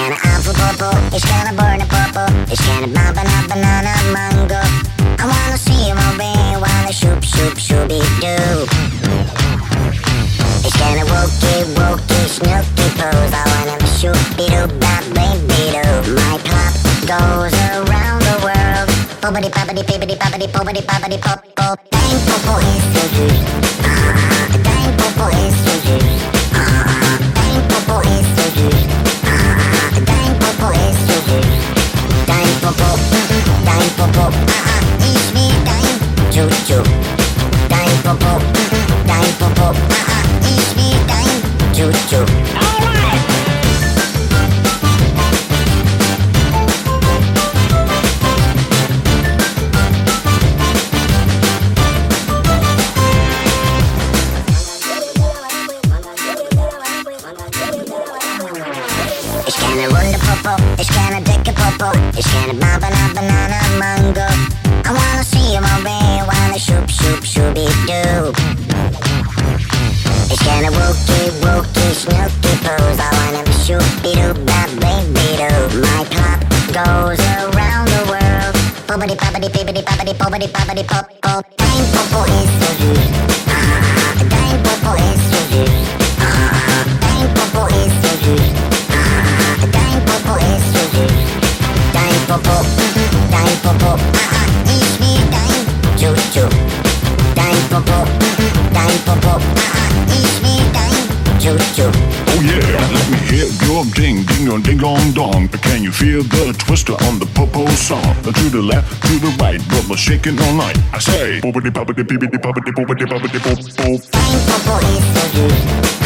gonna apple purple, it's gonna burn a purple, it's gonna banana mango. I wanna see you moving, wanna shoop shoop shooby doo. It's gonna wokey snooky pose. I wanna shoopy doo bop baby doo. My pop goes around the world. Poppity poppity pippity poppity poppity poppity pop pop. Dang popo is so juice. Dang popo is so juice. Dang popo is so juice. Dang popo is so juice. Dang popo, dang popo. It's me dang choo choo. Dang popo, dang popo. It's me dang choo choo. It's gonna run the popo, it's gonna take a popo, it's gonna banana mango. I wanna see you moving, wanna shoop shoop shooby doo. It's gonna wokey snooky pose. I wanna be shoopy doo bop baby doo. My pop goes around the world. Poppity poppity pippity poppity poppity poppity pop pop. Dang popo is so juice. Dang popo is so juice. Dang popo is so juice. Dang popo is so juice. Dang popo, dang popo. It's me dang choo choo. Dang popo, dang popo. It's me dang choo choo. Oh yeah, let me hear your ding ding dong dong. Can you feel the twister on the popo song? To the left, to the right, but we're shaking all night. I say, poppity poppity pippity poppity poppity poppity pop pop. Dang popo is so juice.